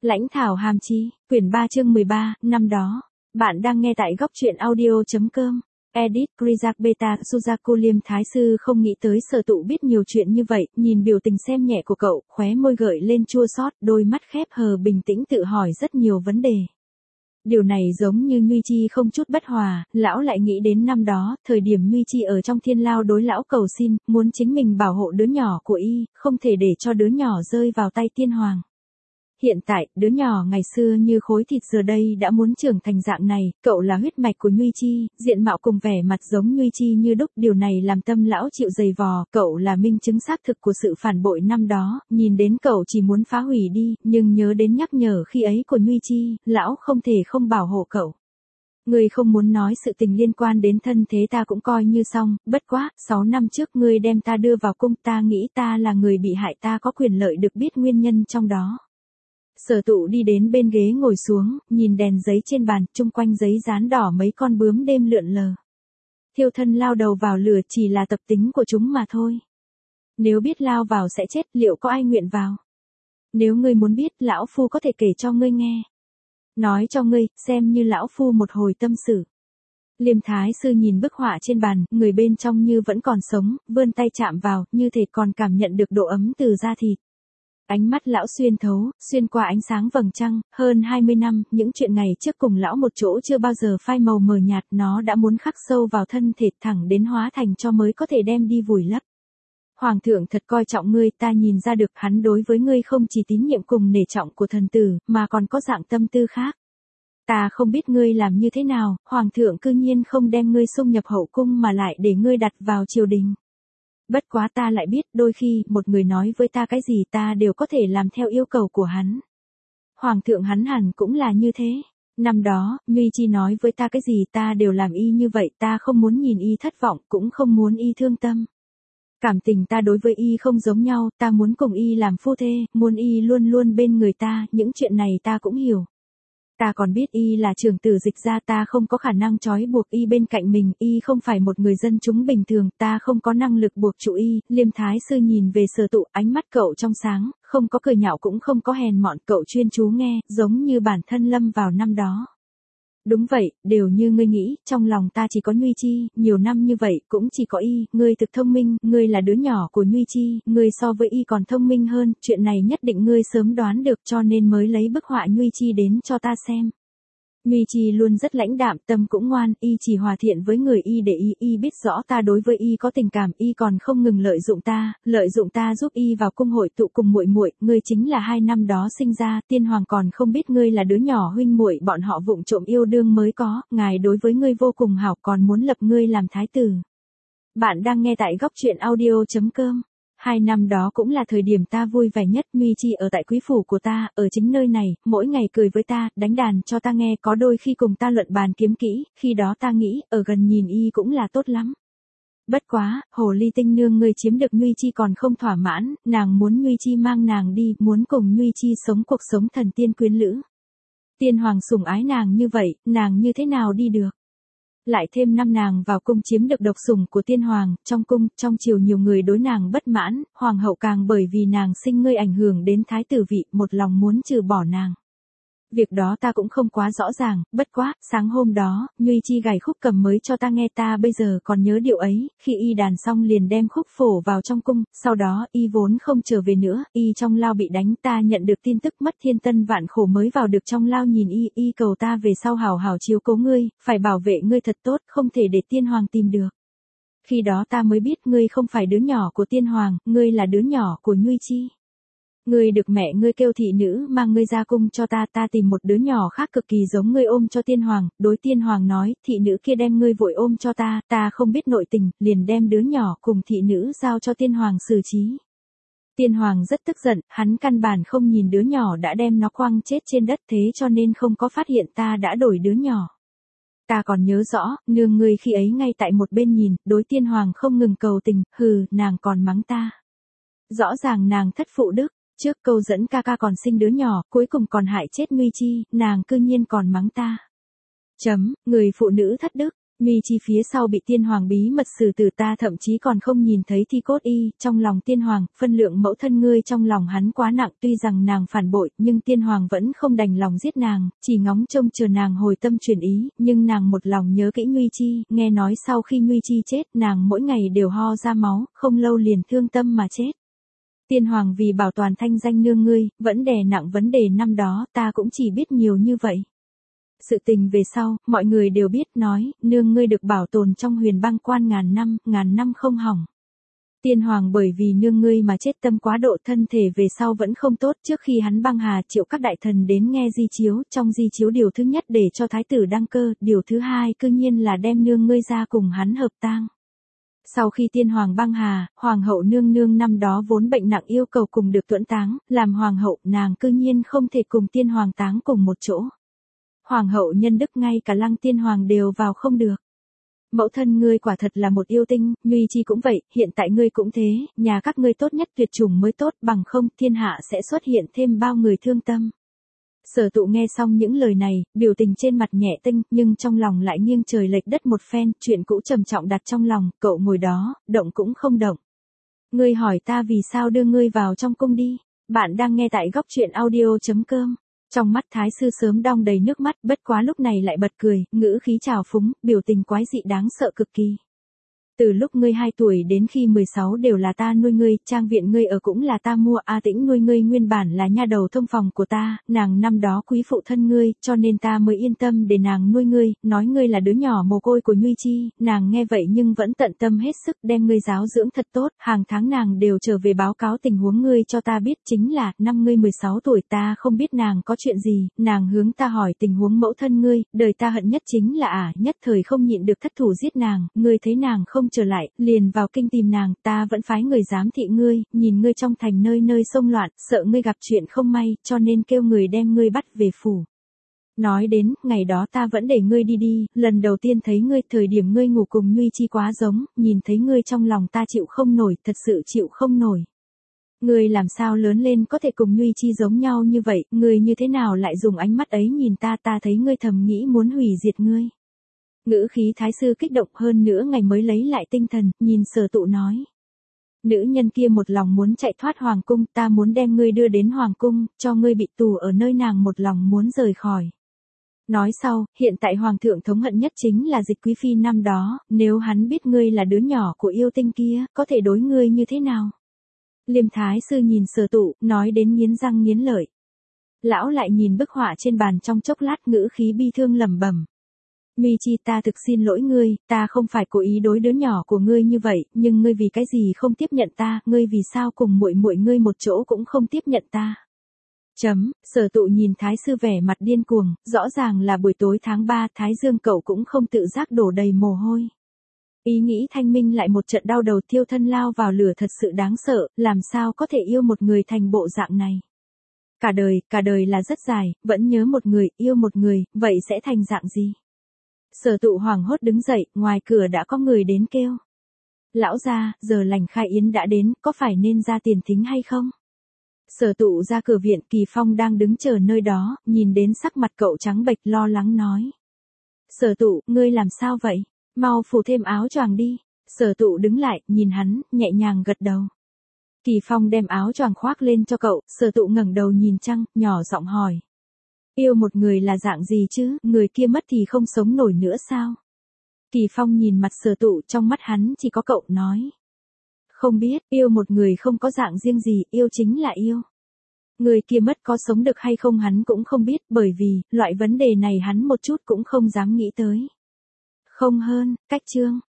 Lãnh thảo hàm chi, quyển 3 chương 13, năm đó. Bạn đang nghe tại góc truyện audio.com. Edit Krizak Beta Suzaku Liêm Thái Sư không nghĩ tới Sở Tụ biết nhiều chuyện như vậy, nhìn biểu tình xem nhẹ của cậu, khóe môi gợi lên chua xót, đôi mắt khép hờ bình tĩnh tự hỏi rất nhiều vấn đề. Điều này giống như Nhuy Chi không chút bất hòa, lão lại nghĩ đến năm đó, thời điểm Nhuy Chi ở trong thiên lao đối lão cầu xin, muốn chính mình bảo hộ đứa nhỏ của y, không thể để cho đứa nhỏ rơi vào tay tiên hoàng. Hiện tại, đứa nhỏ ngày xưa như khối thịt giờ đây đã muốn trưởng thành dạng này, cậu là huyết mạch của Nhuy Chi, diện mạo cùng vẻ mặt giống Nhuy Chi như đúc, điều này làm tâm lão chịu dày vò, cậu là minh chứng xác thực của sự phản bội năm đó, nhìn đến cậu chỉ muốn phá hủy đi, nhưng nhớ đến nhắc nhở khi ấy của Nhuy Chi, lão không thể không bảo hộ cậu. Ngươi không muốn nói sự tình liên quan đến thân thế ta cũng coi như xong, bất quá, 6 năm trước ngươi đem ta đưa vào cung, ta nghĩ ta là người bị hại, ta có quyền lợi được biết nguyên nhân trong đó. Sở Tụ đi đến bên ghế ngồi xuống, nhìn đèn giấy trên bàn, chung quanh giấy dán đỏ mấy con bướm đêm lượn lờ. Thiêu thân lao đầu vào lửa chỉ là tập tính của chúng mà thôi. Nếu biết lao vào sẽ chết, liệu có ai nguyện vào? Nếu ngươi muốn biết, lão phu có thể kể cho ngươi nghe. Nói cho ngươi, xem như lão phu một hồi tâm sự. Liêm Thái Sư nhìn bức họa trên bàn, người bên trong như vẫn còn sống, vươn tay chạm vào, như thể còn cảm nhận được độ ấm từ da thịt. Ánh mắt lão xuyên thấu, xuyên qua ánh sáng vầng trăng, hơn 20 năm, những chuyện ngày trước cùng lão một chỗ chưa bao giờ phai màu mờ nhạt, nó đã muốn khắc sâu vào thân thể thẳng đến hóa thành cho mới có thể đem đi vùi lấp. Hoàng thượng thật coi trọng ngươi, ta nhìn ra được hắn đối với ngươi không chỉ tín nhiệm cùng nể trọng của thần tử, mà còn có dạng tâm tư khác. Ta không biết ngươi làm như thế nào, hoàng thượng cư nhiên không đem ngươi xung nhập hậu cung mà lại để ngươi đặt vào triều đình. Bất quá ta lại biết, đôi khi, một người nói với ta cái gì ta đều có thể làm theo yêu cầu của hắn. Hoàng thượng hắn hẳn cũng là như thế. Năm đó, Nhuy Chi nói với ta cái gì ta đều làm y như vậy, ta không muốn nhìn y thất vọng, cũng không muốn y thương tâm. Cảm tình ta đối với y không giống nhau, ta muốn cùng y làm phu thê, muốn y luôn luôn bên người ta, những chuyện này ta cũng hiểu. Ta còn biết y là trưởng tử Dịch gia, ta không có khả năng trói buộc y bên cạnh mình, y không phải một người dân chúng bình thường, ta không có năng lực buộc trụ y. Liêm Thái Sư nhìn về Sở Tụ, ánh mắt cậu trong sáng, không có cười nhạo cũng không có hèn mọn, cậu chuyên chú nghe, giống như bản thân lâm vào năm đó. Đúng vậy, đều như ngươi nghĩ, trong lòng ta chỉ có Nhuy Chi, nhiều năm như vậy, cũng chỉ có y, ngươi thực thông minh, ngươi là đứa nhỏ của Nhuy Chi, ngươi so với y còn thông minh hơn, chuyện này nhất định ngươi sớm đoán được cho nên mới lấy bức họa Nhuy Chi đến cho ta xem. Nhuy Chi luôn rất lãnh đạm, tâm cũng ngoan, y chỉ hòa thiện với người y để y biết rõ ta đối với y có tình cảm, y còn không ngừng lợi dụng ta giúp y vào cung hội tụ cùng muội muội, ngươi chính là 2 năm đó sinh ra, tiên hoàng còn không biết ngươi là đứa nhỏ huynh muội, bọn họ vụng trộm yêu đương mới có, ngài đối với ngươi vô cùng hảo, còn muốn lập ngươi làm thái tử. Bạn đang nghe tại góc truyện audio.com. 2 năm đó cũng là thời điểm ta vui vẻ nhất, Nhuy Chi ở tại quý phủ của ta, ở chính nơi này, mỗi ngày cười với ta, đánh đàn cho ta nghe, có đôi khi cùng ta luận bàn kiếm kỹ, khi đó ta nghĩ, ở gần nhìn y cũng là tốt lắm. Bất quá, hồ ly tinh nương ngươi chiếm được Nhuy Chi còn không thỏa mãn, nàng muốn Nhuy Chi mang nàng đi, muốn cùng Nhuy Chi sống cuộc sống thần tiên quyến lữ. Tiên hoàng sủng ái nàng như vậy, nàng như thế nào đi được? Lại thêm năm nàng vào cung chiếm được độc sủng của tiên hoàng, trong cung, trong triều nhiều người đối nàng bất mãn, hoàng hậu càng bởi vì nàng sinh ngươi ảnh hưởng đến thái tử vị, một lòng muốn trừ bỏ nàng. Việc đó ta cũng không quá rõ ràng, bất quá, sáng hôm đó, Nhuy Chi gảy khúc cầm mới cho ta nghe, ta bây giờ còn nhớ điều ấy, khi y đàn xong liền đem khúc phổ vào trong cung, sau đó, y vốn không trở về nữa, y trong lao bị đánh, ta nhận được tin tức mất thiên tân vạn khổ mới vào được trong lao nhìn y cầu ta về sau hảo hảo chiếu cố ngươi, phải bảo vệ ngươi thật tốt, không thể để tiên hoàng tìm được. Khi đó ta mới biết ngươi không phải đứa nhỏ của tiên hoàng, ngươi là đứa nhỏ của Nhuy Chi. Ngươi được mẹ ngươi kêu thị nữ mang ngươi ra cung cho ta, ta tìm một đứa nhỏ khác cực kỳ giống ngươi ôm cho tiên hoàng, đối tiên hoàng nói, thị nữ kia đem ngươi vội ôm cho ta không biết nội tình, liền đem đứa nhỏ cùng thị nữ giao cho tiên hoàng xử trí. Tiên hoàng rất tức giận, hắn căn bản không nhìn đứa nhỏ đã đem nó quăng chết trên đất, thế cho nên không có phát hiện ta đã đổi đứa nhỏ. Ta còn nhớ rõ, nương ngươi khi ấy ngay tại một bên nhìn, đối tiên hoàng không ngừng cầu tình, nàng còn mắng ta. Rõ ràng nàng thất phụ đức. Trước câu dẫn ca ca còn sinh đứa nhỏ, cuối cùng còn hại chết Nhuy Chi, nàng cư nhiên còn mắng ta. Người phụ nữ thất đức, Nguy Chi phía sau bị tiên hoàng bí mật xử tử, ta thậm chí còn không nhìn thấy thi cốt y, trong lòng tiên hoàng, phân lượng mẫu thân ngươi trong lòng hắn quá nặng, tuy rằng nàng phản bội, nhưng tiên hoàng vẫn không đành lòng giết nàng, chỉ ngóng trông chờ nàng hồi tâm chuyển ý, nhưng nàng một lòng nhớ kỹ Nguy Chi, nghe nói sau khi Nguy Chi chết, nàng mỗi ngày đều ho ra máu, không lâu liền thương tâm mà chết. Tiên hoàng vì bảo toàn thanh danh nương ngươi, vẫn đè nặng vấn đề năm đó, ta cũng chỉ biết nhiều như vậy. Sự tình về sau, mọi người đều biết, nói, nương ngươi được bảo tồn trong huyền băng quan ngàn năm không hỏng. Tiên hoàng bởi vì nương ngươi mà chết tâm quá độ, thân thể về sau vẫn không tốt, trước khi hắn băng hà triệu các đại thần đến nghe di chiếu, trong di chiếu điều thứ nhất để cho thái tử đăng cơ, điều thứ hai cư nhiên là đem nương ngươi ra cùng hắn hợp tang. Sau khi tiên hoàng băng hà, hoàng hậu nương nương năm đó vốn bệnh nặng yêu cầu cùng được tuẫn táng, làm hoàng hậu, nàng cư nhiên không thể cùng tiên hoàng táng cùng một chỗ. Hoàng hậu nhân đức ngay cả Lăng tiên hoàng đều vào không được. Mẫu thân ngươi quả thật là một yêu tinh, Nguy Chi cũng vậy, hiện tại ngươi cũng thế, nhà các ngươi tốt nhất tuyệt chủng mới tốt, bằng không thiên hạ sẽ xuất hiện thêm bao người thương tâm. Sở Tụ nghe xong những lời này, biểu tình trên mặt nhẹ tinh, nhưng trong lòng lại nghiêng trời lệch đất một phen, chuyện cũ trầm trọng đặt trong lòng, cậu ngồi đó, động cũng không động. Ngươi hỏi ta vì sao đưa ngươi vào trong cung đi, bạn đang nghe tại góc truyện audio.com. Trong mắt thái sư sớm đong đầy nước mắt, bất quá lúc này lại bật cười, ngữ khí trào phúng, biểu tình quái dị đáng sợ cực kỳ. Từ lúc ngươi 2 tuổi đến khi 16 đều là ta nuôi ngươi, trang viện ngươi ở cũng là ta mua, A Tĩnh nuôi ngươi nguyên bản là nha đầu thông phòng của ta, nàng năm đó quý phụ thân ngươi, cho nên ta mới yên tâm để nàng nuôi ngươi, nói ngươi là đứa nhỏ mồ côi của Nguy Chi, nàng nghe vậy nhưng vẫn tận tâm hết sức đem ngươi giáo dưỡng thật tốt, hàng tháng nàng đều trở về báo cáo tình huống ngươi cho ta biết, chính là, năm ngươi 16 tuổi ta không biết nàng có chuyện gì, nàng hướng ta hỏi tình huống mẫu thân ngươi, đời ta hận nhất chính là nhất thời không nhịn được thất thủ giết nàng, ngươi thấy nàng không trở lại, liền vào kinh tìm nàng, ta vẫn phái người giám thị ngươi, nhìn ngươi trong thành nơi nơi xông loạn, sợ ngươi gặp chuyện không may, cho nên kêu người đem ngươi bắt về phủ. Nói đến, ngày đó ta vẫn để ngươi đi, lần đầu tiên thấy ngươi thời điểm ngươi ngủ cùng Nguy Chi quá giống, nhìn thấy ngươi trong lòng ta chịu không nổi, thật sự chịu không nổi. Ngươi làm sao lớn lên có thể cùng Nguy Chi giống nhau như vậy, ngươi như thế nào lại dùng ánh mắt ấy nhìn ta thấy ngươi thầm nghĩ muốn hủy diệt ngươi. Ngữ khí thái sư kích động hơn nữa ngày mới lấy lại tinh thần, nhìn Sở Tụ nói. Nữ nhân kia một lòng muốn chạy thoát hoàng cung, ta muốn đem ngươi đưa đến hoàng cung, cho ngươi bị tù ở nơi nàng một lòng muốn rời khỏi. Nói sau, hiện tại hoàng thượng thống hận nhất chính là Dịch Quý Phi năm đó, nếu hắn biết ngươi là đứa nhỏ của yêu tinh kia, có thể đối ngươi như thế nào? Liêm thái sư nhìn Sở Tụ, nói đến nghiến răng nghiến lợi. Lão lại nhìn bức họa trên bàn trong chốc lát, ngữ khí bi thương lẩm bẩm. Nguy Chi, ta thực xin lỗi ngươi, ta không phải cố ý đối đứa nhỏ của ngươi như vậy, nhưng ngươi vì cái gì không tiếp nhận ta, ngươi vì sao cùng muội muội ngươi một chỗ cũng không tiếp nhận ta. Sở Tụ nhìn thái sư vẻ mặt điên cuồng, rõ ràng là buổi tối tháng 3, thái dương cậu cũng không tự giác đổ đầy mồ hôi. Ý nghĩ thanh minh lại một trận đau đầu, thiêu thân lao vào lửa thật sự đáng sợ, làm sao có thể yêu một người thành bộ dạng này. Cả đời là rất dài, vẫn nhớ một người, yêu một người, vậy sẽ thành dạng gì? Sở Tụ hoảng hốt đứng dậy, ngoài cửa đã có người đến kêu. Lão gia, giờ lành khai yến đã đến, có phải nên ra tiền thính hay không? Sở Tụ ra cửa viện, Kỳ Phong đang đứng chờ nơi đó, nhìn đến sắc mặt cậu trắng bệch lo lắng nói. Sở Tụ, ngươi làm sao vậy? Mau phủ thêm áo choàng đi. Sở Tụ đứng lại, nhìn hắn, nhẹ nhàng gật đầu. Kỳ Phong đem áo choàng khoác lên cho cậu, Sở Tụ ngẩng đầu nhìn trăng, nhỏ giọng hỏi. Yêu một người là dạng gì chứ, người kia mất thì không sống nổi nữa sao? Kỳ Phong nhìn mặt Sở Tụ, trong mắt hắn chỉ có cậu, nói. Không biết, yêu một người không có dạng riêng gì, yêu chính là yêu. Người kia mất có sống được hay không hắn cũng không biết, bởi vì, loại vấn đề này hắn một chút cũng không dám nghĩ tới. Không hơn, cách chương.